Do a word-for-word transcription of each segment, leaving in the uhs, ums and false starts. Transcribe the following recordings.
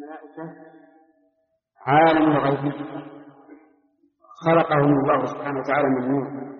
الملائكة عالم الغيب خلقهم الله سبحانه وتعالى من نور،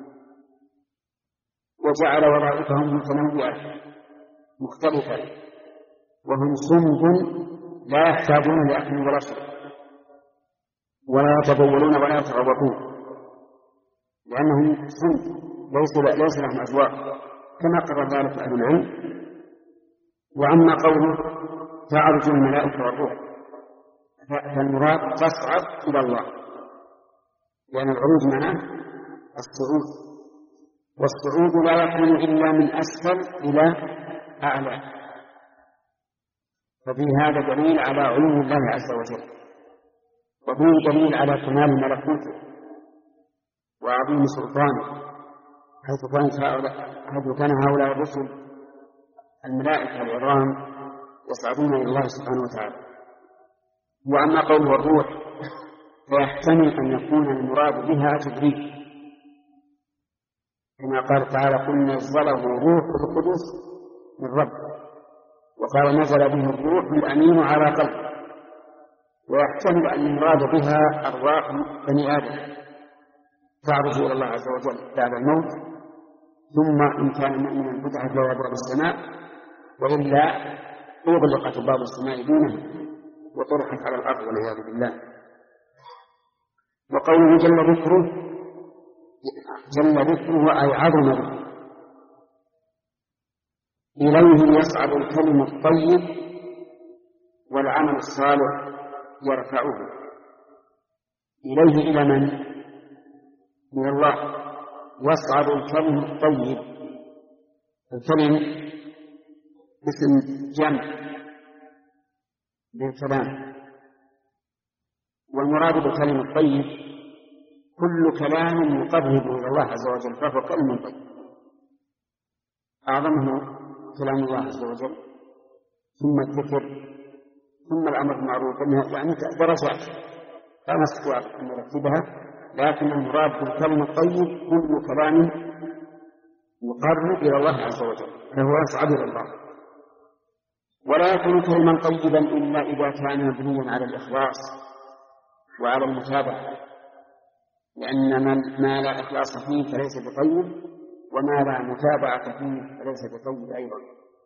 وجعل وظائفهم متنوعة مختلفة، وهم صمد لا يحتاجون لأكل ولا شرب ولا يتبولون ولا يتغوطون، لأنهم صمد ليس ليس لهم أزواج كما قرر ذلك أهل العلم. وأما قوله تعرج الملائكة والروح فالمراد تصعد إلى الله، لأن العروج معناه الصعود، والصعود لا يكون إلا من أسفل إلى أعلى، ففي هذا دليل على علو الله عز وجل، وفيه دليل على كمال ملكوته وعظيم سلطانه، حيث كان هؤلاء الرسل الملائكة العظام يصعدون إلى الله سبحانه وتعالى. وأما قوله الروح فيحتمل أن يكون المراد بها جبريل، كما قال تعالى قل نزله روح القدس من ربه، وقال نزل به الروح الأمين على قلبه. ويحتمل أن المراد بها أرواح بني آدم تعرج إلى الله عز وجل بعد الموت، ثم إن كان مؤمنا فتحت له أبواب السماء، وإلا أغلقت باب السماء دونه وطرحت على الأرض والعياذ بالله. وقوله جل ذكره جل ذكره أي عظم ذكره، إليه يصعد الكلم الطيب والعمل الصالح يرفعه. إليه إلى من؟ من الله. يصعد الكلم الطيب، الكلم اسم جمع بالكلام، والمراد بالكلم الطيب كل كلام يقرب إلى الله عز وجل فهو كلم طيب، أعظمه كلام الله عز وجل، ثم الذكر، ثم الأمر بالمعروف، يعني درجات لا نستطيع أن نرتبها، لكن المراد بالكلم الطيب كل كلام يقرب إلى الله عز وجل فهو يصعد إلى الله. ولا يكون كلما طيبا إلا إذا كان مبنيا على الإخلاص وعلى المتابعة، لأن ما لا إخلاص فيه فليس بطيب، وما لا متابعة فيه فليس بطيب أيضا.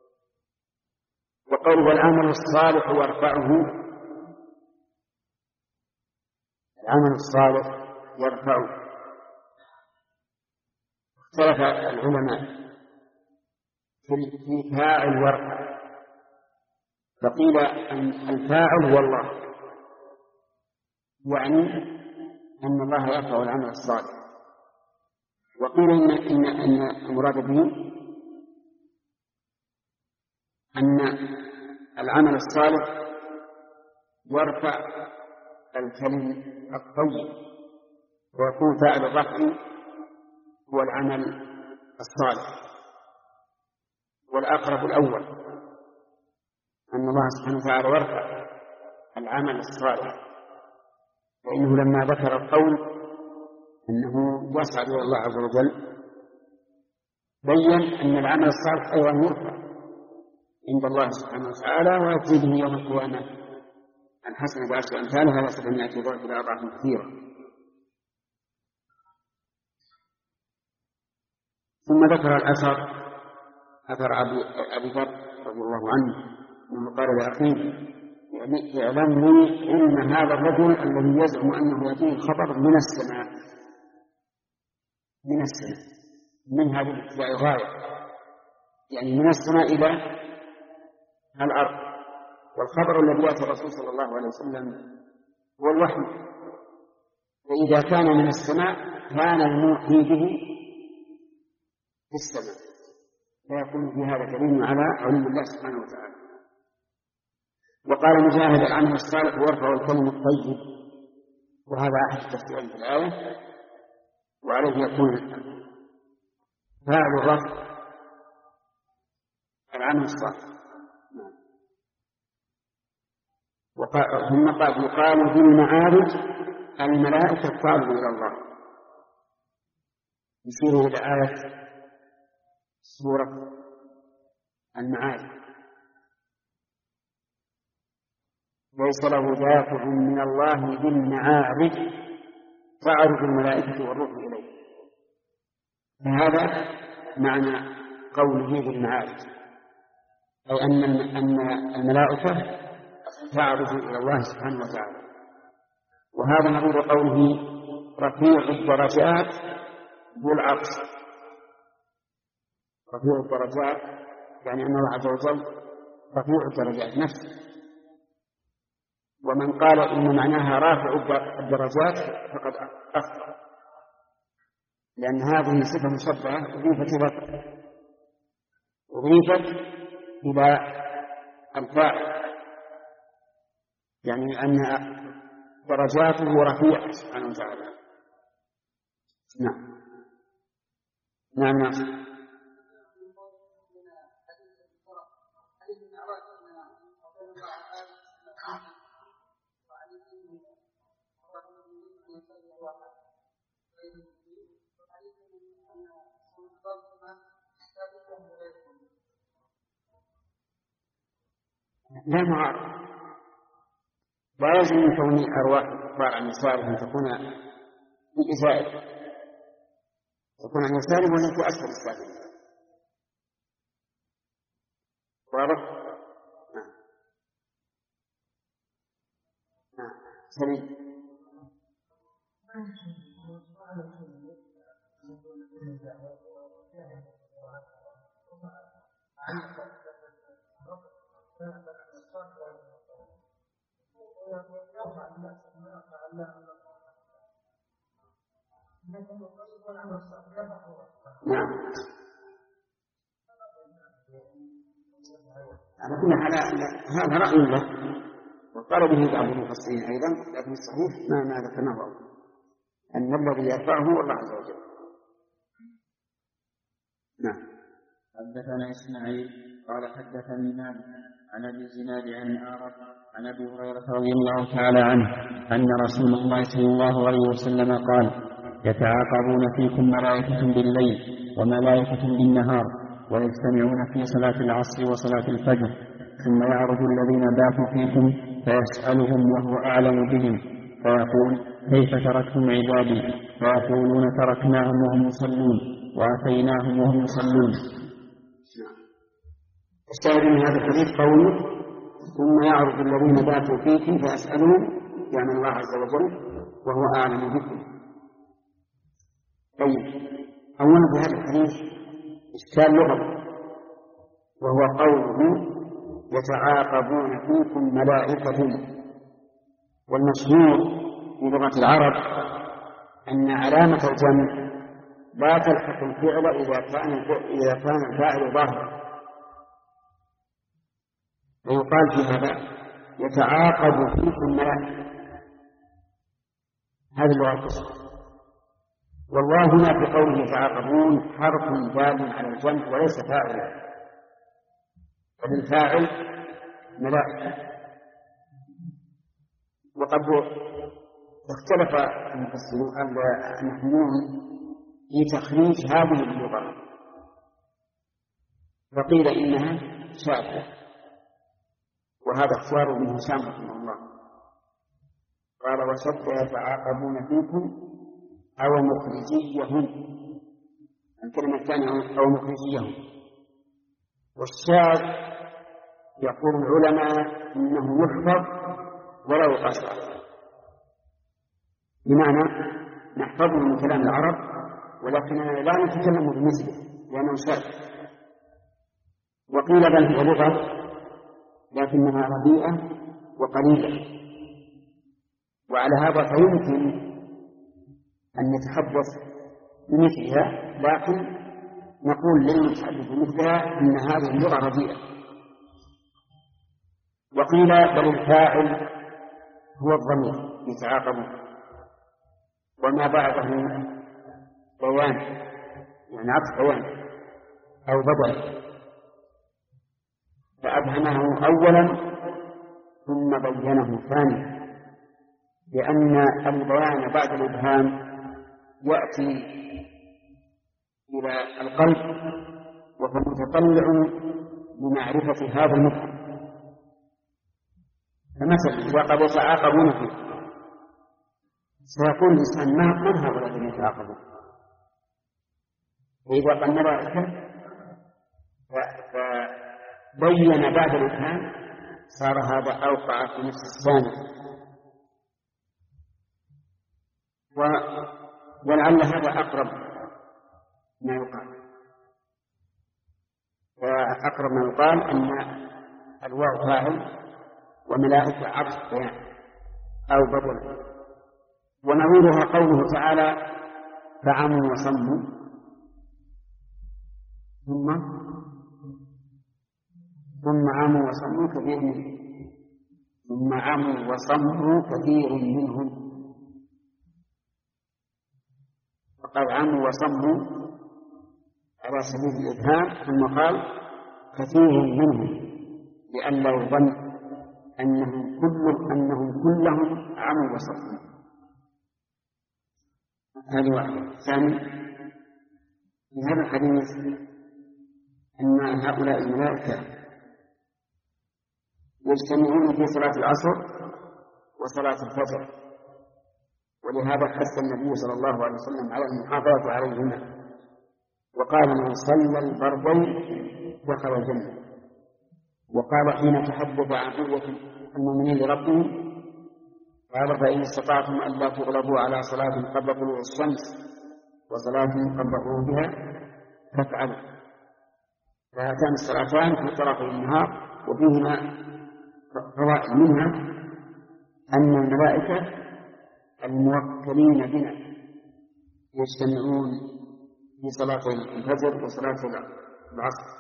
وقوله العمل الصالح يرفعه، العمل الصالح يرفعه. اختلف العلماء في فاعل يرفع، فقيل أن الفاعل هو الله، يعني أن الله يرفع العمل الصالح، وقيل إن, إن, إن المراد به أن العمل الصالح يرفع الكلم الطيب، ويكون فاعل الرفع هو العمل الصالح. والأقرب الأول أن الله سبحانه وتعالى يرفع العمل الصالح، فإنه لما ذكر القول أنه يصعد إلى الله عز وجل بين أن العمل الصالح أيضا يرفع عند الله سبحانه وتعالى، ويجزي به يوم القيامة عن حسنة بعشر أمثالها إلى سبعمائة ضعف إلى أضعاف كثيرة. ثم ذكر الأثر، أثر أبي ذر رضي الله عنه أنه قال لأخيه يعني اعلم لي علم هذا الرجل الذي يزعم أنه يأتيه الخبر من السماء، من السماء من هذه الابتداء غاية، يعني من السماء إلى الأرض. والخبر الذي يأتي الرسول صلى الله عليه وسلم هو الوحي، فإذا كان من السماء كان الموحي به في السماء، فيكون في هذا دليل على علم الله سبحانه وتعالى. وقال مجاهد العمل الصالح يرفع الكلم الطيب، وهذا أحد التفسيرين في الآية، وعليه يكون فاعل الرفع العمل الصالح. ثم قال يقال في المعارج الملائكة تعرج إلى الله، يشير إلى آية سورة المعارج. ليس له دافع من الله بالمعارج تعرج الملائكة والروح إليه. فهذا معنى قوله بالمعارج، أي أن أن الملائكة تعرج إلى الله سبحانه وتعالى. وهذا نظير قوله رفيع الدرجات ذو العرش. رفيع الدرجات يعني أن الله عز وجل رفيع الدرجات نفسه. ومن قال إن معناها رافع الدرجات فقد أخطأ، لأن هذه صفة مشبهة أضيفت إلى أضيفت إلى الفاعل، يعني أن درجاته رفيعة سبحانه وتعالى. نعم نعم نعم. لا معارض، لا يلزم من كون أرواح الكفار عن يساره أن تكون في إزائه، تكون عن يساره ولا في أسفل السابق. واضح؟ نعم نعم سليم. نعم على كل حال هذا رأي له وقال به بعض المفسرين أيضا، لكن الصحيح ما ما ذكرناه أن الذي يرفعه هو الله عز وجل. نعم. حدثنا إسماعيل قال حدثني مالك عن أبي الزناد عن الأعرج عن أبي هريرة رضي الله تعالى عنه أن رسول الله صلى الله عليه وسلم قال: يتعاقبون فيكم ملائكة بالليل وملائكة بالنهار ويجتمعون في صلاة العصر وصلاة الفجر، ثم يعرج الذين باتوا فيكم فيسألهم وهو أعلم بهم فيقول: كيف تركتم عبادي؟ فيقولون: تركناهم وهم يصلون وأتيناهم وهم يصلون. الشاهد من هذا الحديث قوله: ثم يعرج الذين باتوا فيكم فيسألهم، يعني الله عز وجل وهو أعلم بكم. طيب، أولا في هذا الحديث إشكال لغوي، وهو قوله: يتعاقبون فيكم ملائكة. والمشهور في لغة العرب أن علامة الجمع لا تلحق الفعل إذا كان إذا كان الفاعل ظاهرا، ويقال في هذا: يتعاقب فيكم ملائكة. هذه اللغة. والله هنا في قوله يتعاقبون حرف دال على الجمع وليس فاعلا، بل الفاعل ملائكة. وقد اختلف المفسرون النحويون في تخريج هذه اللغة، فقيل إنها شاذة، وهذا اختيار ابن هشام رحمه الله. قال: وشد يتعاقبون فيكم أو مخرجيهم، الكلمة الثانية أو مخرجيهم. والشاذ يقول العلماء إنه يحفظ ولا يقصر، بمعنى نحفظه من كلام العرب ولكننا لا نتكلم بمثله لأنه شاذ. وقيل بل هي لغة لكنها رديئة وقليلة، وعلى هذا فيمكن أن نتحدث بمثلها، لكن نقول للمتحدث بمثلها إن هذه اللغة رديئة. وقيل بل الفاعل هو الضمير يتعاقبون، وما بعده بيان، يعني عطف بيان أو بدل، فأبهمه أولا ثم بينه ثانيا، لأن البيان بعد الإبهام يأتي إلى القلب وهو متطلع لمعرفة هذا المفهوم، فمثلا إذا قد يتعاقبون فيه سيقول الإنسان من هؤلاء الذين يتعاقبون؟ وإذا قال ملائكة فبين بعد الإبهام صار هذا أوقع في نفس الثاني، ولعل هذا أقرب ما يقال. فأقرب ما يقال أن الواو فاعل وملائكة عطف بيان أو بدل. ونظيرها قوله تعالى فعموا وصموا ثم ثم عموا وصموا كثير منهم ثم عموا وصموا كثير منهم فقال عموا وصموا على سبيل الإبهام، ثم قال كثير منهم لئلا يظن أنهم كلهم أنهم كلهم عموا وصموا. هذه واحدة. ثاني، في هذا الحديث أن هؤلاء الملائكة يجتمعون في صلاة العصر وصلاة الفجر، ولهذا حث النبي صلى الله عليه وسلم على المحافظة عليهما، وقال من صلى الفرضين دخل الجنة. وقال حين تحدث عن قوة المؤمنين لربهم قال فإن استطعتم ألا تغلبوا على صلاة قبل طلوع الشمس وصلاة قبل غروبها فافعلوا. فهاتان الصلاتان في طرفي النهار وفيهما فوائد، منها أن الملائكة الموكلين بنا يجتمعون في صلاة الفجر وصلاة العصر.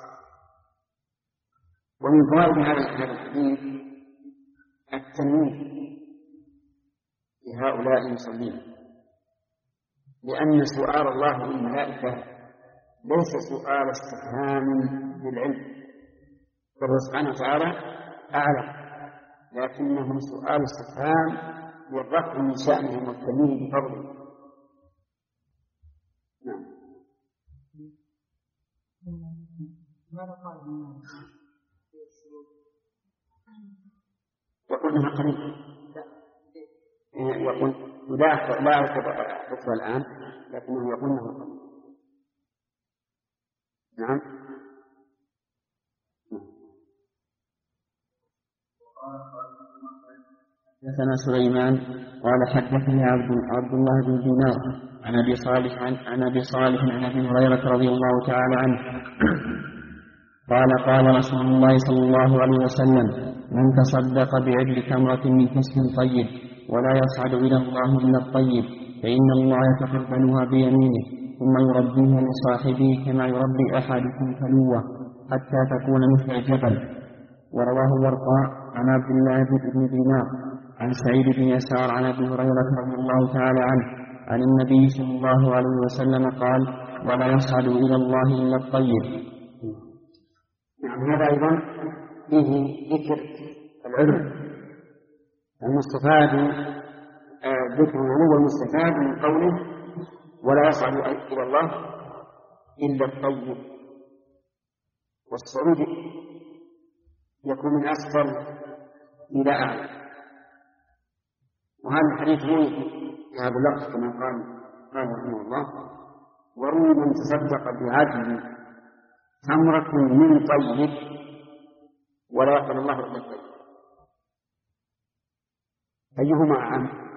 ومن فوائد هذا الحديث التنويه لهؤلاء المصلين، لأن سؤال الله للملائكة ليس سؤال استفهام بالعلم، فالله سبحانه وتعالى أعلم، لكنه سؤال استفهام للرفع من شأنهم والتنويه بفضله. نعم. يقول انها قريب، يقول لا لا أذكر الآن، لكنه يقول انه قريب. نعم. حدثنا سليمان قال حدثني عبد عبد الله بن دينار عن ابي صالح عن, عن ابي صالح عن ابي هريره رضي الله تعالى عنه قال قال رسول الله صلى الله عليه وسلم من تصدق بعدل تمرة من كسب طيب ولا يصعد إلى الله إلا الطيب فإن الله يتقبلها بيمينه ثم يربيها لصاحبه كما يربي أحدكم فلوة حتى تكون مثل الجبل. ورواه الورقاء عن عبد الله بن دينار عن سعيد بن يسار عن أبي هريرة رضي الله تعالى عنه عن النبي صلى الله عليه وسلم قال ولا يصعد إلى الله إلا الطيب. نعم. هذا أيضا فيه ذكر العلم المستفاد، ذكر العلو المستفاد من قوله ولا يصعد إلى الله إلا الطيب. والصعود يكون من أسفل إلى أعلى، وهذا الحديث روي في هذا اللفظ كما قال قال رحمه الله وروي من تصدق بعدل تمرة من طيب ولا يقبل الله إلا الطيب. أيهما أعم؟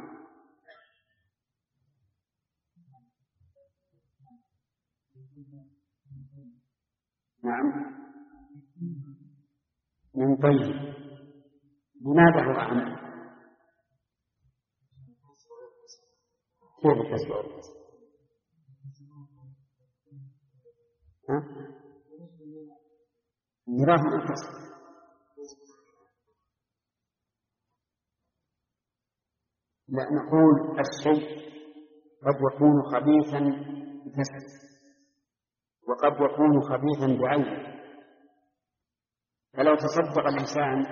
نعم من طيب. لماذا هو أعم؟ كيف الكسب والكسب؟ ها؟ ميراث من الكسب. لا، نقول الشيء قد يكون خبيثا بكسب وقد يكون خبيثا بعينه. فلو تصدق الإنسان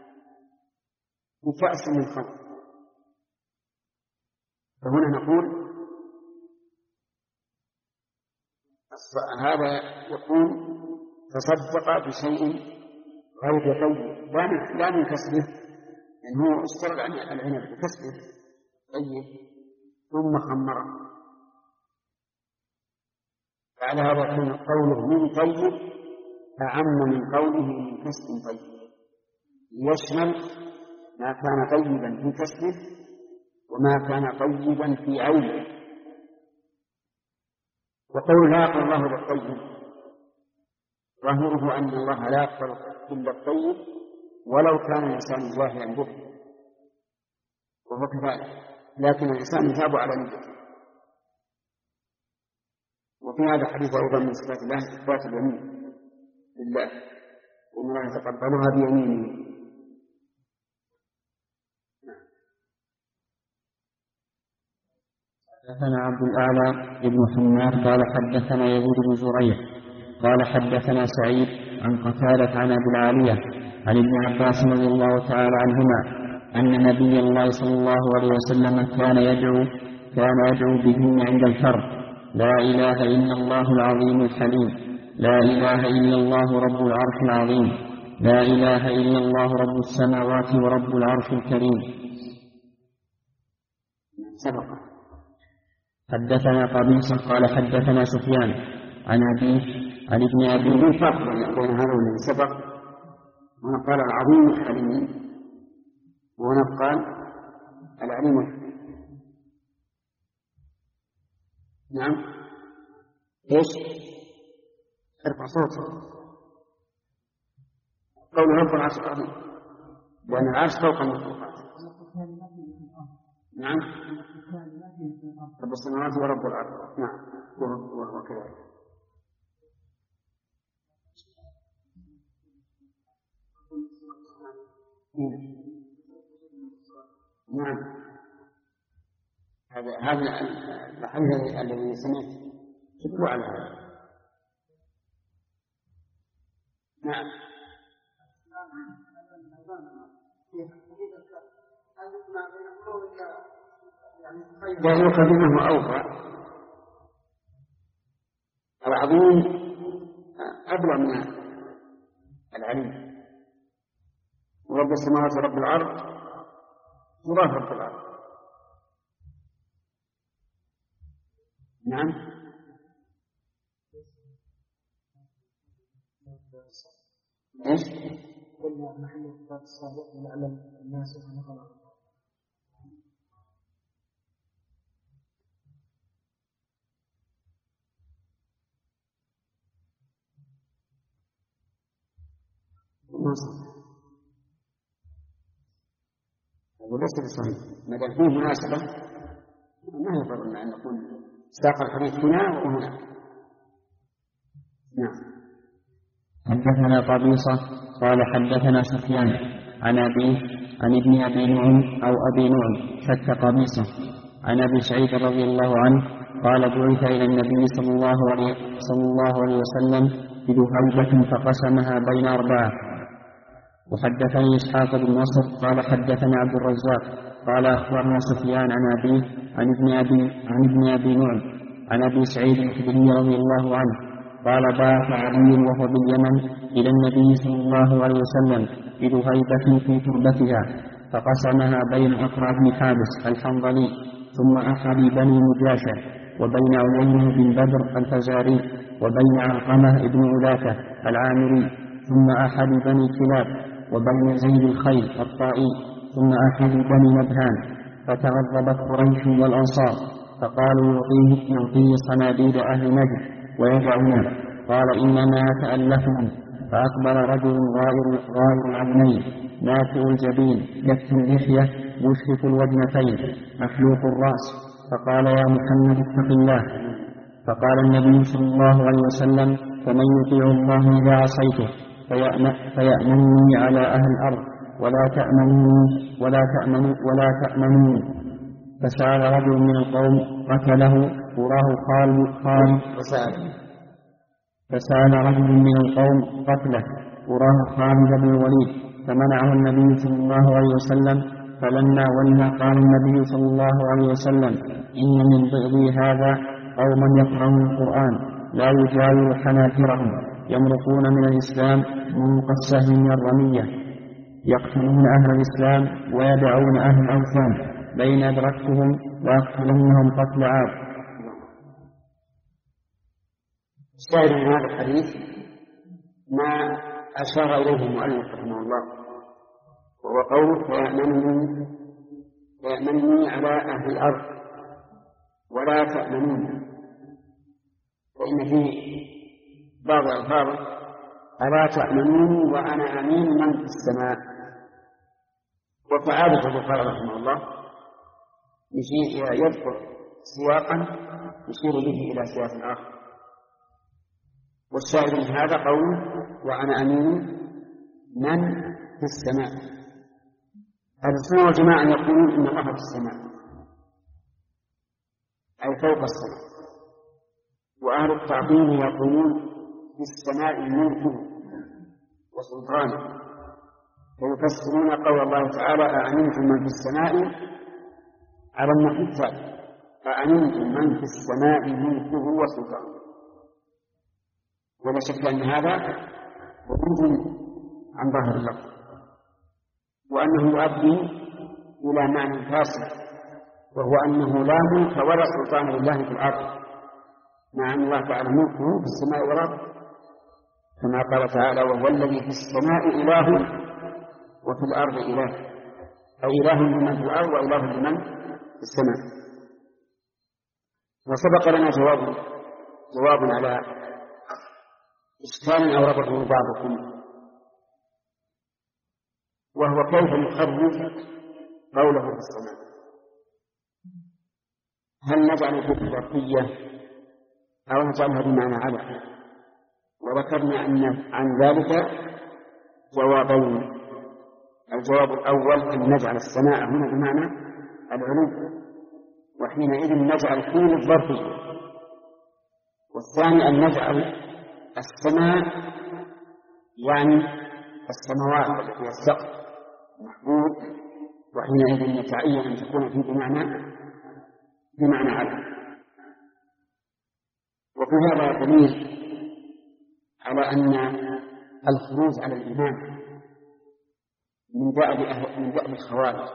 بكأس من خمر فهنا نقول هذا يكون تصدق بشيء غير طيب لا من كسبه، يعني هو اشترط عن العنب بكسبه طيب ثم خمره، فعلى هذا يكون قوله من طيب أعم من قوله من كسب طيب، يشمل ما كان طيبا في كسبه وما كان طيبا في عينه. وقول لا يقبل الله بالطيب ظاهره أن الله لا يقبل إلا الطيب ولو كان الإنسان جاهلا به، وهو كذلك، لكن الإنسان يثاب على نيته. وفي هذا الحديث أيضا من صفات الله إثبات اليمين لله، وأن الله يتقبلها بيمينه. حدثنا عبد الأعلى بن حماد قال حدثنا يزيد بن زريع قال حدثنا سعيد عن قتادة عن أبي العالية عن ابن عباس رضي الله تعالى عنهما أن نبي الله صلى الله عليه وسلم كان يدعو كان يدعو بهن عند الكرب: لا إله إلا الله العظيم الحليم، لا إله إلا الله رب العرش العظيم، لا إله إلا الله رب السماوات ورب العرش الكريم. سبق. حدثنا قبيصة قال حدثنا سفيان عن أبيه عن ابن أبي. في فرق بين هذا والذي سبق، هنا قال العظيم الحليم وهنا قال العليم الحليم. نعم. ايش؟ ارفع صوتك. قول رب العرش العظيم لأن العرش فوق المخلوقات. نعم. رب السماوات ورب الأرض. نعم. وهو كذلك. نعم. هذا هذا الحديث الذي سمعت شكوا على هذا. نعم. لا يؤخذ منه أوفى. العظيم أبلغ من العليم، ورب السماوات ورب الأرض مضاف رب الأرض. نعم. ايش؟ قلنا محل الصفات السابق ونعلم الناس ونقرأ. وليس بصحيح، ما دام فيه مناسبة ما يضر أن نقول ساق الحديث هنا وهنا. نعم. حدثنا قبيصة قال حدثنا سفيان عن أبيه عن ابن أبي نعم أو أبي نعم شك قبيصة عن أبي سعيد رضي الله عنه قال: بعث إلى النبي صلى الله عليه, صلى الله عليه وسلم بذهيبة فقسمها بين أربعة. وحدثني إسحاق بن نصر قال حدثنا عبد الرزاق قال أخبرنا سفيان عن أبيه عن ابن أبي عن ابن أبي نعم عن أبي سعيد الخدري رضي الله عنه قال: بعث علي وهو باليمن إلى النبي صلى الله عليه وسلم بذهيبة في تربتها فقسمها بين أقرع بن حابس الحنظلي ثم أحد بني نجاشة وبين عيينة بن بدر الفزاري وبين علقمة بن علاكة العامري ثم أحد بني كلاب وبين زيد الخيل الطائي ثم أحد بني نبهان. فتغضبت قريش والأنصار فقالوا: يعطيه, يعطيه صناديد أهل نجد ويدعونه. قال: إنما يتألفهم. فأقبل رجل غائر, غائر العينين نافع الجبين يكفي اللحية مشرف الوجنتين مفلوق الرأس فقال: يا محمد اتق الله. فقال النبي صلى الله عليه وسلم: فمن يطيع الله إذا عصيته فيأمنني على أهل الأرض ولا تأمنوني ولا تأمنوا ولا تأمنوني. فسأل رجل من القوم قتله وراه خالد خالد فسأل رجل من القوم قتله وراه خالد بن الوليد فمنعه النبي صلى الله عليه وسلم. فلما ولى قال النبي صلى الله عليه وسلم: إن من بغضي هذا قوما يقرؤون القرآن لا يجاور حناجرهم يمرقون من الإسلام منق السهم من الرمية يقتلون أهل الإسلام ويدعون أهل الأوثان بين أدركتهم ويقتلونهم قتل عاد. الشاهد من هذا الحديث ما أشار إليه المؤلف رحمه الله، وهو قوله فيأمنني فيأمنني على أهل الأرض ولا تأمنون، فإن فيه بعض الألفاظ ألا تأمنوني وأنا أمين من في السماء. وفعادة البخاري رحمه الله يذكر سياقا يشير به إلى سياق آخر، والشاهد من هذا قول وأنا أمين من في السماء. أهل السنة والجماعة يقولون إن الله في السماء أي فوق السماء، وأهل التعظيم يقولون في السماء ملكه وسلطانه، فيفسرون قول الله تعالى أأمنتم من في السماء على النحو التالي أأمنتم من في السماء ملكه وسلطانه. ولا شك أن هذا بعيد عن ظاهر اللفظ، وأنه يؤدي إلى معنى فاسد، وهو أنه لا ملك ولا سلطان لله في الأرض، مع أن الله تعالى ملكه في السماء والأرض، كما قال تعالى وهو الذي في السماء إله وفي الأرض إله، أي إله لمن في الأرض وإله لمن في السماء. وسبق لنا جواب جواب على إشكال أورده بعضكم، وهو كيف نخرج قوله في السماء. هل نجعل في الظرفية أو نجعلها بمعنى على؟ وذكرنا أن عن ذلك جوابين. الجواب الأول أن نجعل السماء هنا بمعنى العلو، وحينئذ نجعل فيه الظرفية. والثاني أن نجعل السماء يعني السماوات التي هي السقف محمود، وحينئذ يتعين أن تكون فيه بمعنى بمعنى على. وفي هذا دليل على أن الخروج على الإمام من دأب من دأب الخوارج،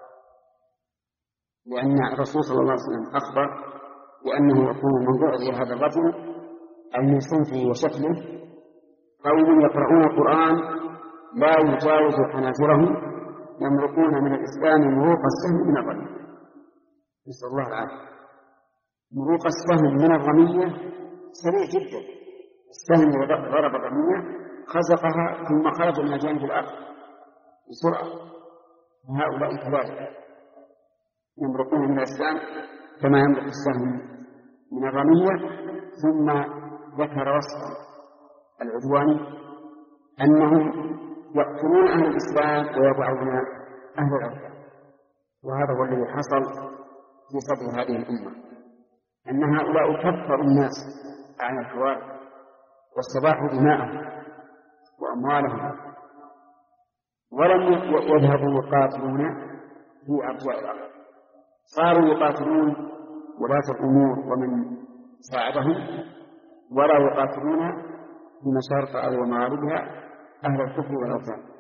لأن الرسول صلى الله عليه وسلم أخبر بأنه يكون من بعد هذا الرجل أي من صنفه وشكله قوم يقرؤون القرآن لا يجاوز حناجرهم يمرقون من الإسلام مروق السهم من الرمية. نسأل الله العافية. مروق السهم من الرمية سريع جدا، السهم ضرب الرمية خزقها ثم خرج من جانب الآخر بسرعة. هؤلاء كذلك يمرقون من الإسلام كما يمرق السهم من الرمية. ثم ذكر وصفا العدوان أنهم يقتلون أهل الإسلام ويضعون أهل الأرض. وهذا هو الذي حصل في صدر هذه الأمة، أن هؤلاء كفروا الناس عن الحوار واستباحوا دماءهم وأموالهم، ولم يذهبوا يقاتلون في أرجاء الأرض، صاروا يقاتلون ولاة الأمور ومن ساعدهم، ولا يقاتلون في مشارق الأرض ومغاربها أهل الكفر والأوثان.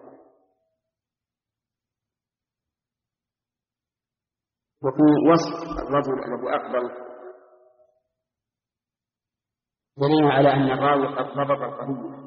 وفي وصف الرجل الذي أقبل دليل على أن الراوي قد ضبط القضية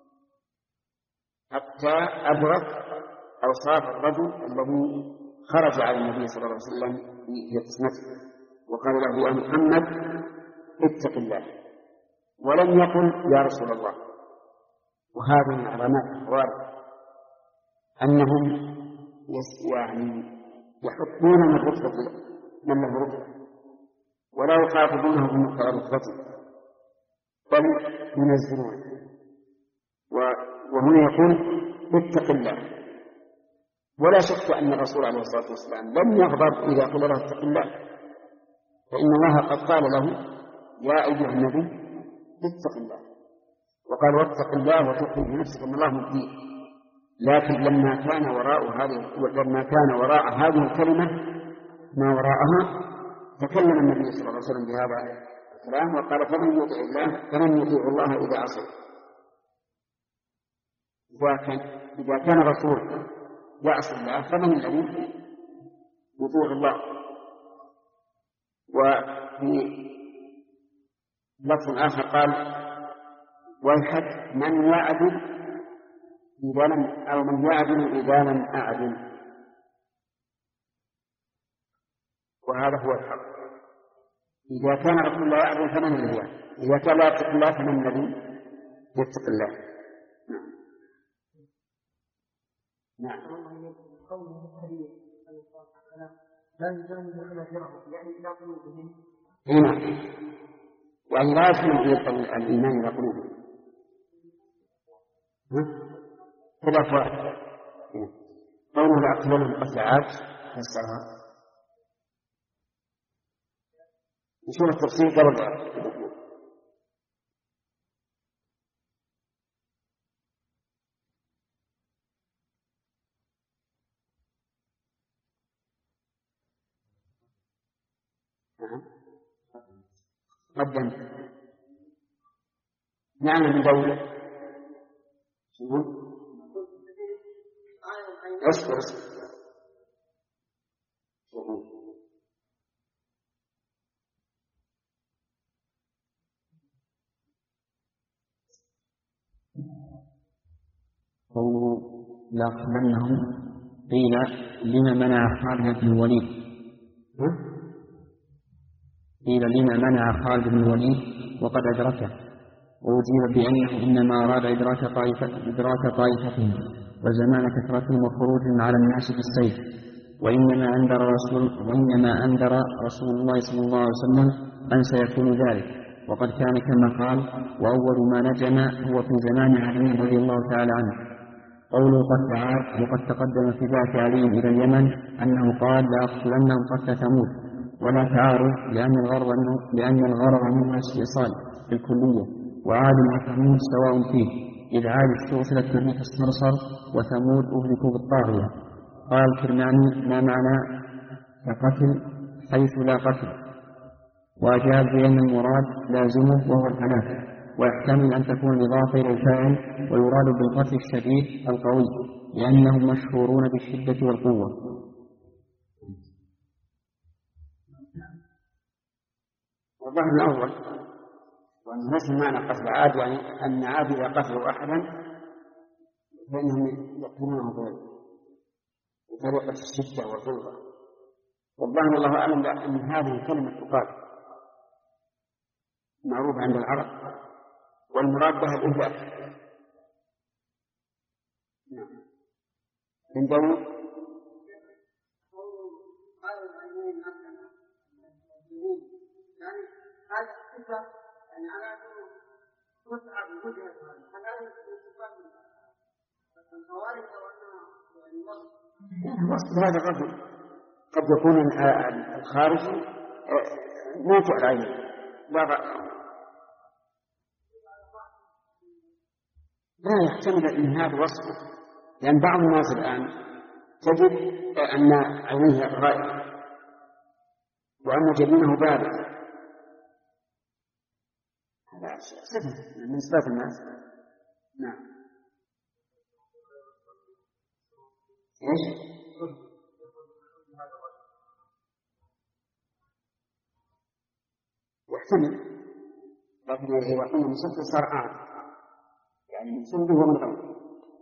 حتى أدرك أوصاف الرجل الذي خرج على النبي صلى الله عليه وسلم في قسمته وقال له يا محمد اتق الله، ولم يقل يا رسول الله. وهذه من علامات الخوارج أنهم يعني يحطون من رتبة من له رتبة ولا يخاطبونه بمقتضى رتبته بل ينزلون. وهنا يقول اتق الله، ولا شك أن الرسول عليه الصلاة والسلام لم يغضب إذا قيل له اتق الله، فإن الله قد قال له يا أيها النبي اتق الله، وقال واتق الله وتخفي في نفسك ان الله مبديه. لكن لما كان وراء هذه لما كان وراء هذه الكلمة ما وراءها تكلم النبي صلى الله عليه وسلم بهذا الكلام وقال فمن يطع الله فمن يطيع الله إذا عصى. إذا كان إذا كان الرسول يعصي الله فمن الذي يطيع الله؟ وفي لفظ آخر قال ويحك من يعدل إذا لم أو من يعدل إذا لم أعدل، وهذا هو الحق. إذا كان رسول الله يعدل فمن الذي يعدل؟ إذا كان لا يتق الله فمن الذي يتق الله؟ نعم. نعم. هنا يعني لا يدخل الإيمان إلى قلوبهم خلاف واحد. قوله لأقتلن القطعات فسرها. نشوف التفسير قبل. قدم نعم من دولة اصبر اصبر قوله لأقتلنهم قيل لما منع خالد بن الوليد قيل لما منع خالد بن الوليد وقد أدركه، وأجيب بأنه إنما أراد إدراك طائفة إدراك طائفتهم وزمان كثرتهم وخروجهم على الناس بالسيف، وإنما أنذر رسول وإنما أنذر رسول الله صلى الله عليه وسلم أن سيكون ذلك، وقد كان كما قال وأول ما نجم هو في زمان علي رضي الله تعالى عنه. قوله قد تعاد وقد تقدم في ذات علي إلى اليمن أنه قال لأقتلنهم قتل ثمود، ولا تعارض لأن الغرض منه لأن الغرض منه استئصال بالكلية، وعاد وثمود سواء فيه، إذ عاد استوصلت به الصرصر وثمود أهلكوا بالطاغية. قال الكرماني ما معنى كقتل حيث لا قتل، وأجاب بأن المراد لازمه وهو الهلاك، ويحتمل أن تكون الإضافة إلى الفاعل ويراد بالقتل الشديد القوي لأنهم مشهورون بالشدة والقوة. والظاهر الأول وأن نفس معنى قتل عاد يعني أن عاد إذا قتلوا أحدا فإنهم يقتلونه بطريقة الشدة والقوة. والظاهر الله أعلم أن هذه الكلمة تقال معروفة عند العرب والمراد بها الإهلاك. نعم. من دون يعني هذا الصفة يعني على أنه متعب وجهة هذا الصفات الخوارج وأنها وصف هذا الرجل قد يكون الخارجي موت العين لا لا يحتمل أن هذا وصفه، لأن بعض الناس الآن تجد أن عينيه غائب وأن جبينه بارد، هذا صفة من صفات الناس. نعم. إيش؟ يحتمل، لكن إذا كنا من صفة صرعان يعني من صفة ومن غيره.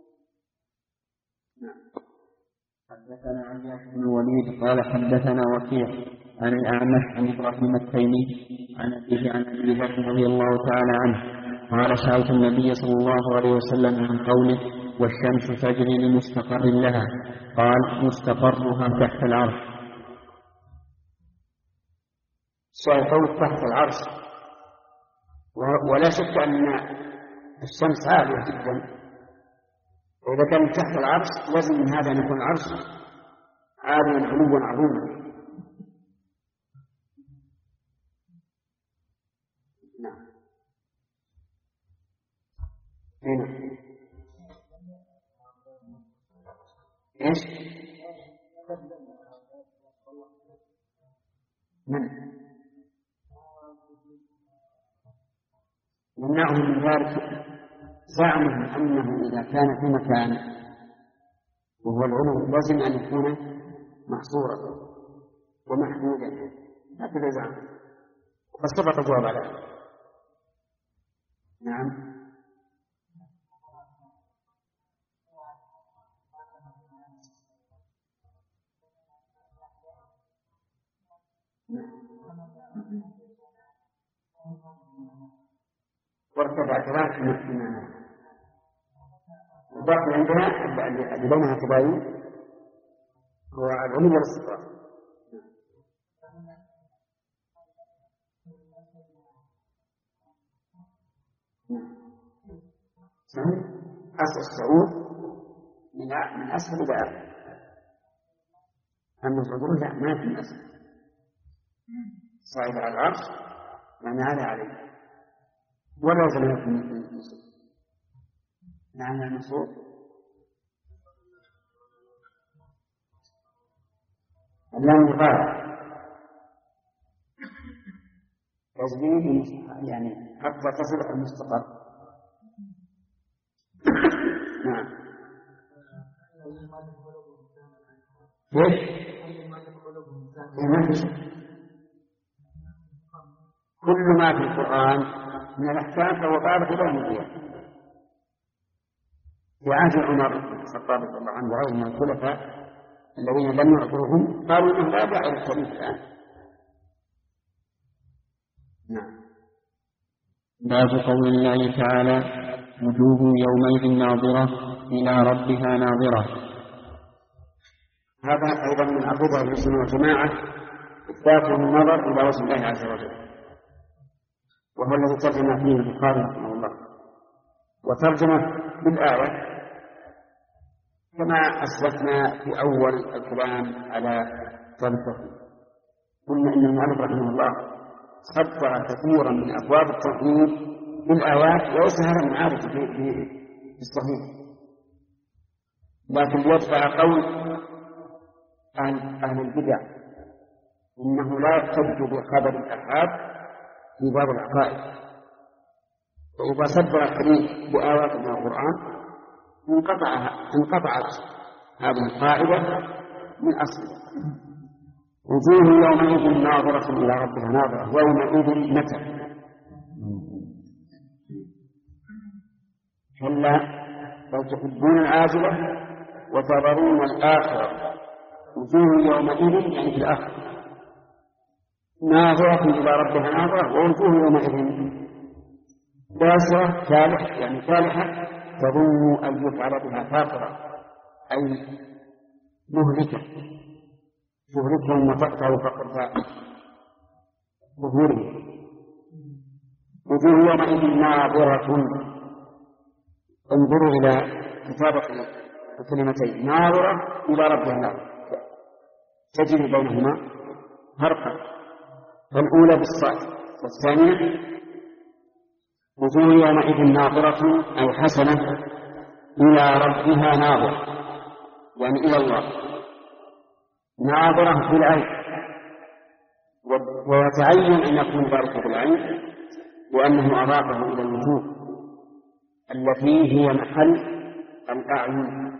نعم. حدثنا عياش بن الوليد قال حدثنا وكيع عن الأعمش عن إبراهيم التيمي عن أبيه عن أبي ذر رضي الله تعالى عنه قال سألت النبي صلى الله عليه وسلم عن قوله والشمس تجري لمستقر لها، قال مستقرها تحت العرش. سيكون تحت العرش، ولا شك أن الشمس عالية جدا، وإذا كان تحت العرش لازم من هذا أن يكون العرش عاليا علوا عظيما. نعم. هنا ايش؟ من يمنعهم من ذلك؟ زعمهم أنه إذا كان في مكان وهو العلو لازم أن يكون محصورا ومحدودا، هكذا زعم، وقد سبق الجواب على هذا. نعم. وارتفع كذلك من الإيمان الباقي عندنا اللي بينها تباين هو العلو والاستقرار. أصل الصعود من أسفل إلى أعلى، أما الصعود لا، ما في أسفل، صعد على العرش يعني على عليه ولا زال في النصوص. معنى النصوص اللام يقال تزويد يعني حتى تصل المستقر. نعم. كيف؟ كل ما في القرآن من الأحكام فهو باب إلى المدية. في عهد عمر بن الخطاب رضي الله عنه وغيره من الخلفاء الذين لم يعطوهم قالوا إنه لا داعي للتاريخ الآن. نعم. باب قول الله تعالى: وجوه يومئذ ناظرة إلى ربها ناظرة. هذا أيضا من عقيدة أهل السنة والجماعة إثبات النظر إلى وجه الله عز وجل، وهو الذي ترجم فيه البخاري رحمه الله، وترجمه بالآية كما أسلفنا في أول الكلام على ذلك. قلنا إن المؤلف رحمه الله خبر كثيرا من أبواب التوحيد بالآيات وليس هذا من عادة في الصحيح، لكن يدفع قول أهل البدع إنه لا يحتج بخبر الآحاد في باب العقائد، وإذا صدر الحديث بآيات من القرآن انقطع انقطعت هذه القاعدة من أصلها. وجوه يومئذ ناظرة إلى ربها ناظرة. يومئذ متى؟ كلا بل تحبون العاجلة وتذرون الآخرة. وجوه يومئذ يعني في الآخرة ناظرة إلى ربها ناظرة، ووجوه يومئذ باسرة كالح يعني كالحة تظن أن يفعل بها فاقرة أي مهلكة تهلكهم وتقطع فقر ظهورهم. وجوه يومئذ ناظرة. انظروا إلى كتابة الكلمتين ناظرة إلى ربها ناظرة تجري بينهما فرقا، فالأولى بالصاد والثانية وجوه يومئذ ناظرة أي حسنة إلى ربها ناظرة يعني إلى الله ناظرة بالعين، ويتعين أن يكون ذلك بالعين لأنه أضافه إلى الوجوه التي هي محل الأعين.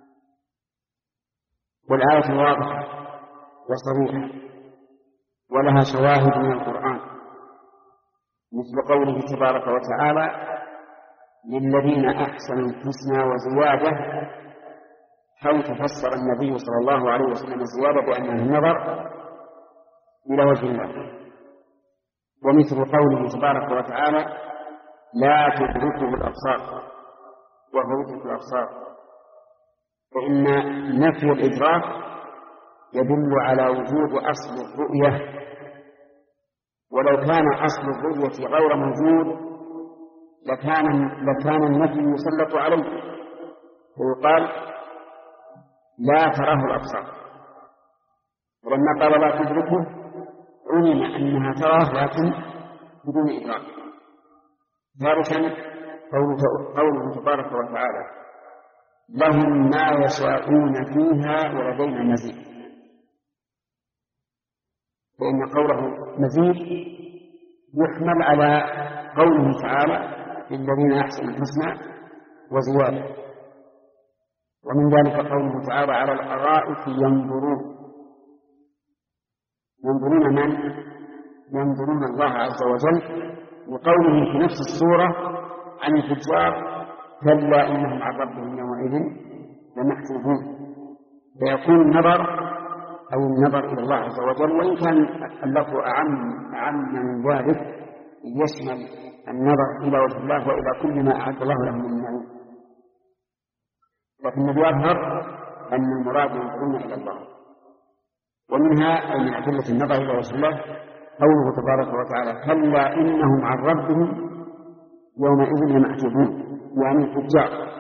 والآية واضحة وصريحة ولها شواهد من القرآن مثل قوله تبارك وتعالى: للذين أحسنوا الحسنى وزيادة، حيث فسر النبي صلى الله عليه وسلم الزيادة بأنه النظر إلى وجه الله. ومثل قوله تبارك وتعالى: لا تدركه الأبصار وهو يدرك الأبصار، فإن نفي الإدراك يدل على وجود أصل الرؤية، ولو كان أصل الرؤية غير موجود لكان لكان النفي يسلط عليه ويقال لا تراه الأبصار. ولما قال لا تدركه علم أنها تراه لكن بدون إدراك. ثالثا قوله تبارك وتعالى: لهم ما يشاءون فيها ولدينا مزيد، فإن قوله مزيد يحمل على قوله تعالى: للذين أحسنوا الحسنى وزيادة. ومن ذلك قوله تعالى على الأرائك ينظرون. ينظرون من؟ ينظرون الله عز وجل، وقوله في نفس السورة عن الفجار كلا إنهم عن ربهم يومئذ لمحجوبون. فيكون النظر أو النظر إلى الله عز وجل، وإن كان اللفظ أعم أعم من ذلك يشمل النظر إلى وجه الله وإلى كل ما أعد الله له من النعيم، لكن يظهر أن المراد ينظرون إلى الله. ومنها أي من أدلة النظر إلى وجه الله قوله تبارك وتعالى كلا إنهم عن ربهم يومئذ لمحجوبون، يعني الفجار.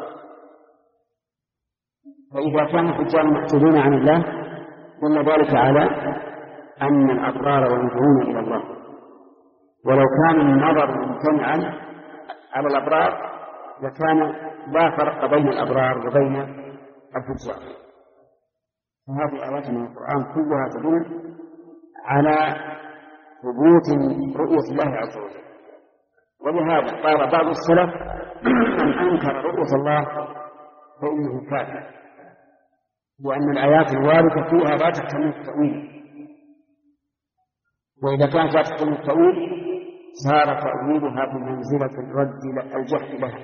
فإذا كان الفجار محجوبون عن الله دل ذلك على أن الأبرار ينظرون إلى الله. ولو كان النظر ممتنعا على الأبرار لكان لا فرق بين الأبرار وبين الفجار. فهذه آيات من القرآن كلها تدل على ثبوت رؤية الله عز وجل. ولهذا قال بعض السلف من أنكر رؤية الله فإنه كافر، وأن الآيات الواردة فيها لا تحتمل التأويل، وإذا كانت لا تحتمل التأويل صار تأويلها بمنزلة الرد الجحد لها.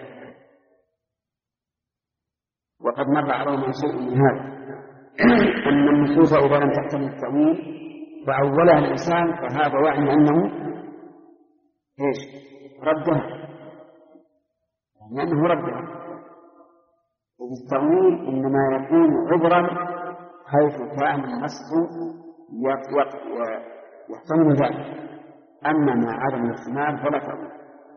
وقد مر علينا شيء من هذا أن النصوص إذا لم تحتمل التأويل فأولها الإنسان فهذا يعني أنه إيش؟ ردها، يعني أنه ردها. التأويل إنما يكون عذرا حيث كان النص يحتمل ذلك، أما مع عدم الاحتمال فلا تأويل.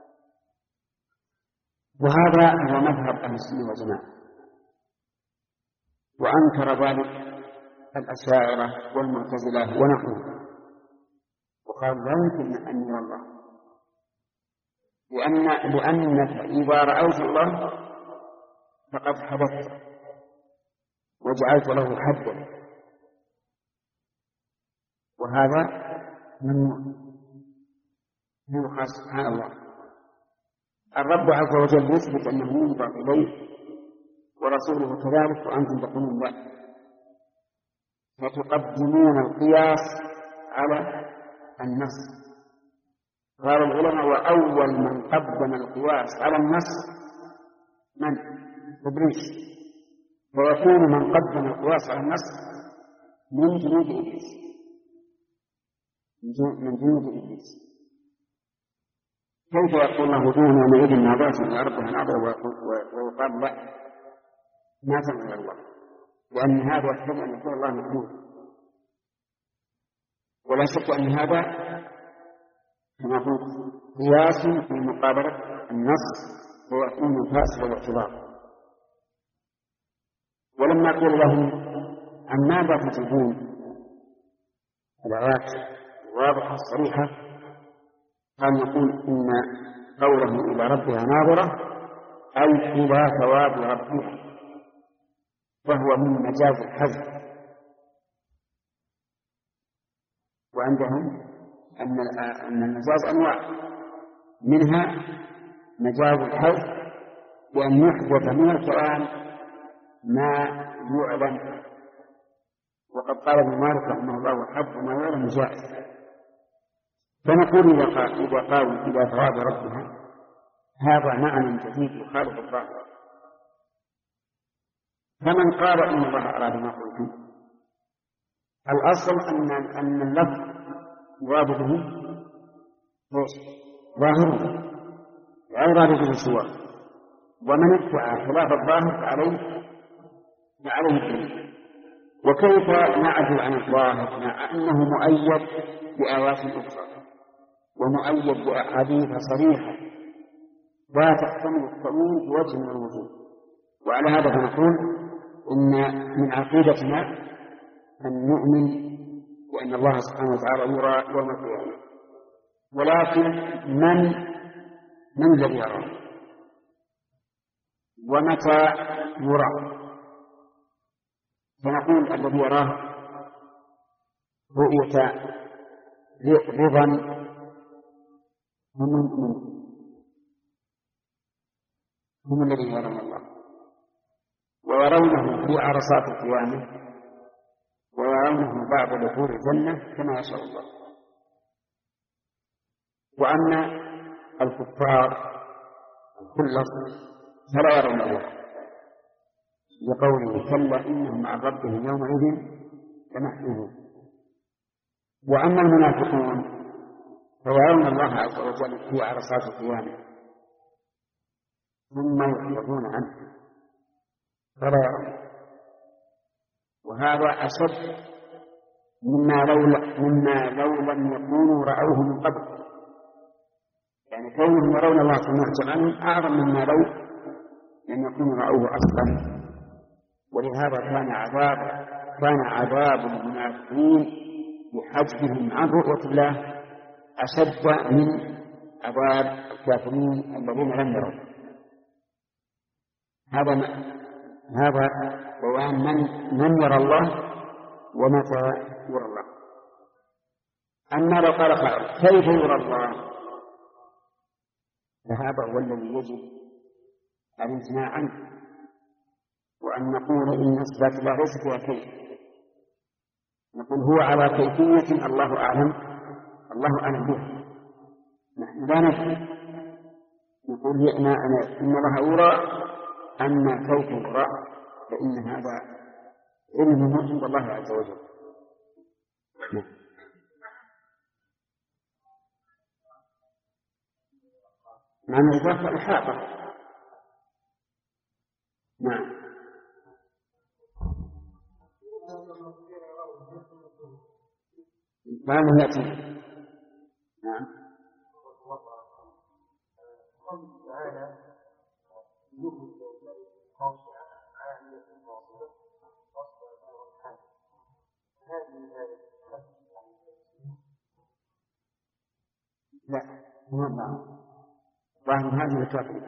وهذا هو مذهب أهل السنة والجماعة، وأنكر ذلك الأشاعرة والمعتزلة ونحوهم، وقال لا يمكن أن يرى الله، لأن لأنك إذا رأيت الله فقد حدثت وجعلت له حدا، وهذا ممنوع. يقال سبحان الله الرب عز وجل يثبت أنه ينظر إليه ورسوله كذلك وأنتم تقولون لا، فتقدمون القياس على النص. قال العلماء وأول من قدم القياس على النص من؟ إبليس. ويكون من قدم القياس على النص من جنود إبليس، من جنود إبليس. كيف يقول له دون يومئذ ناظرة إلى ربها ناظرة ويقال لا ما تنظر الله، لأن هذا يحتمل أن يكون الله محمود. ولا شك أن هذا كما قلت قياس في مقابلة النص ويكون الفاسد والاعتبار. ولما قيل لهم عن ماذا تجيبون الآيات واضحة صريحة قال نقول إن قوله إلى ربها ناظرة أي إلى ثواب ربها، وهو من مجاز الحذف. وعندهم أن أن المجاز أنواع، منها مجاز الحذف بأن يحذف من الكلام ما يعلم. وقد قال ابن مالك رحمه الله حذف ما يعلم جائز. فنقول إذا قالوا إلى ثواب ربها هذا معنى جديد يخالف الظاهر. فمن قال إن الله أراد ما قلت الأصل أن أن اللفظ يراد به ظاهره لا يراد به سواه، ومن ادعى خلاف الظاهر فعليه فعليه الدليل. وكيف نعدل عن الظاهر مع أنه مؤيد بآيات أخرى ومؤيد بأحاديث صريحة لا تحتمل التأويل بوجه من الوجوه؟ وعلى هذا فنقول إن من عقيدتنا أن نؤمن بأن الله سبحانه وتعالى يرى يوم القيامة، ولكن من من الذي يراه ومتى يرى؟ فنقول الذي يراه رؤية رضا هم هم الذين يرون الله، ويرونه في عرصات القيامة ويرونه بعد دخول الجنة كما يشاء الله. وأما الكفار الخلص فلا يرون الله لقوله كلا إنهم عن ربهم يومئذ لمحجوبون. وأما المنافقون فيرون الله عز وجل في عرصات القيامة ثم يعرضون عنه فلا يرون، وهذا أشد مما لو مما لو لم يكونوا رأوه من قبل، يعني كونهم يرون الله ثم يحجب عنهم أعظم مما لو لم يكونوا رأوه أصلا. ولهذا كان عذاب كان عذاب المنافقين بحجبهم عن رؤية الله أشد من عذاب الكافرين الذين لم يروا. هذا هذا بيان من من يرى الله ومتى يرى الله. أما لو قال قائل كيف يرى الله، فهذا هو الذي يجب الامتناع عنه، وأن نقول إن إثبات الله ليس فيها كيف، نقول هو على كيفية الله أعلم الله أعلم بها، نحن لا نفهم نقول إن الله يرى، أما كيف يرى فإن هذا علم عند الله عز وجل. معنى الإضافة الإحاطة. نعم. معنى يأتي. نعم. لا هو الله ظاهر هذه الكافرين.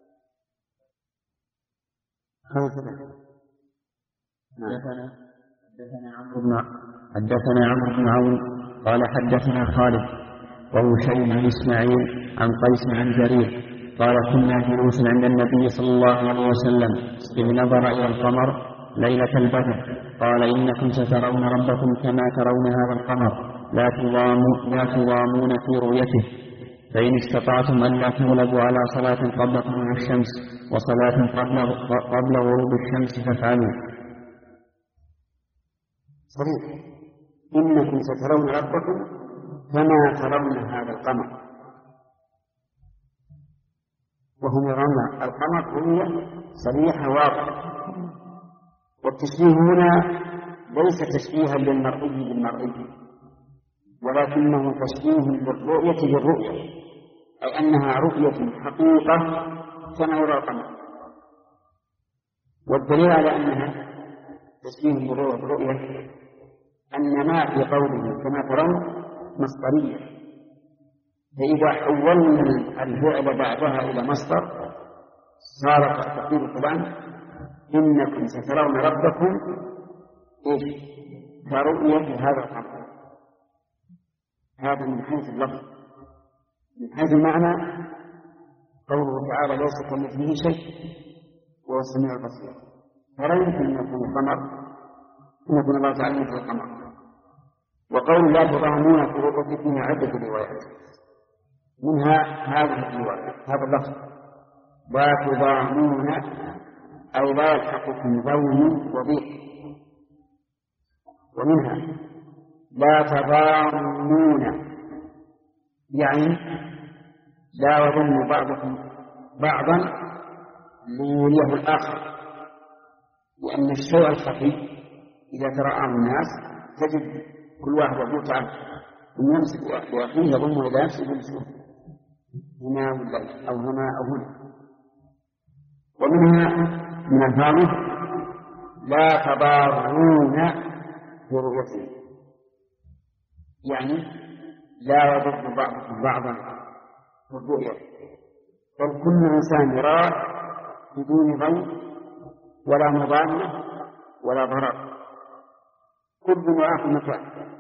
حدثنا حدثنا عمرو بن حدثنا عمرو بن عون قال حدثنا خالد وهو شيء عن اسماعيل عن قيس عن جرير قال كنا جلوسا عند النبي صلى الله عليه وسلم إذ نظر إلى القمر ليلة البدر قال إنكم سترون ربكم كما ترون هذا القمر لا تضامون, لا تضامون في رؤيته فإن استطعتم أن لا تغلبوا على صلاة قبل طلوع الشمس وصلاة قبل, قبل غروب الشمس فافعلوا. صحيح إنكم سترون ربكم كما ترون هذا القمر، وهم يرون القمر رؤية صريحة واضحة. والتشبيه هنا ليس تشبيها للمرئي بالمرئي، ولكنه تشبيه للرؤية بالرؤية، أي أنها رؤية حقيقة كما يرى القمر. والدليل على أنها تشبيه بالرؤية أن ما في قوله كما ترون مصدرية، فإذا حولنا الفعل بعدها إلى مصدر صار تقدير القرآن إنكم سترون ربكم إيش كرؤية هذا القمر. هذا من حيث اللفظ. من حيث المعنى قوله تعالى ليس كمثله شيء وهو السميع البصير، فلا يمكن أن يكون القمر أن يكون الله تعالى مثل القمر. وقول لا تضامون في رؤيته فيها عدة روايات، منها هذه الرواية هذا اللفظ لا تضامون أي لا يلحقكم ضوم وضيق، ومنها لا تضامون يعني لا يظن بعضكم بعضا ليوليه الآخر، لأن الشيء الخفي إذا تراءى الناس تجد كل واحد يبوت عنه ثم يمسك بأخيه يظن إذا يمسك بمسكه هنا أو هنا أو هنا. ومنها من الفاظه لا تضارون في رؤيته، يعني لا يضر بعضكم بعضا في الرؤية، بل كل إنسان يراه بدون ضيق ولا مضامة ولا ضرر، كل يراه في مكان.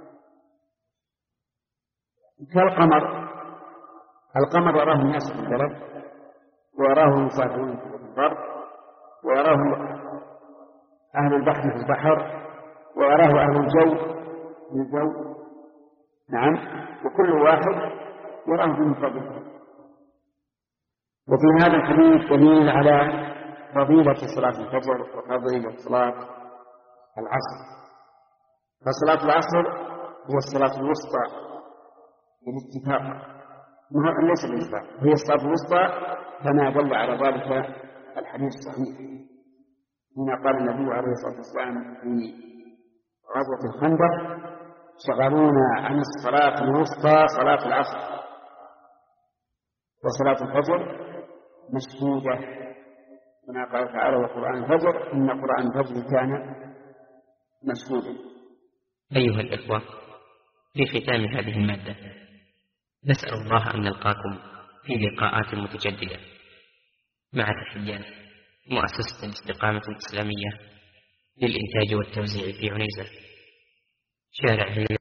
كالقمر، القمر يراه الناس في البلد ويراه المسافرون في البر ويراه أهل البحر في البحر، ويراه أهل الجو في الجو. نعم، وكل واحد يراه بمفرده. وفي هذا الحديث دليل على فضيلة صلاة الفجر وفضيلة صلاة العصر. فصلاة العصر هي الصلاة الوسطى بالاتفاق، ليس بالاتفاق، هي الصلاة الوسطى كما دل على ذلك الحديث الصحيح حين قال النبي عليه الصلاة والسلام في غزوة الخندق: شغلونا عن الصلاة الوسطى صلاة العصر. وصلاة الفجر مشهودة كما قال تعالى: وقرآن الفجر إن قرآن الفجر كان مشهودا. أيها الإخوة، في ختام هذه المادة نسأل الله أن نلقاكم في لقاءات متجددة مع تحيات مؤسسة الاستقامة الإسلامية للإنتاج والتوزيع في عنيزة، شارع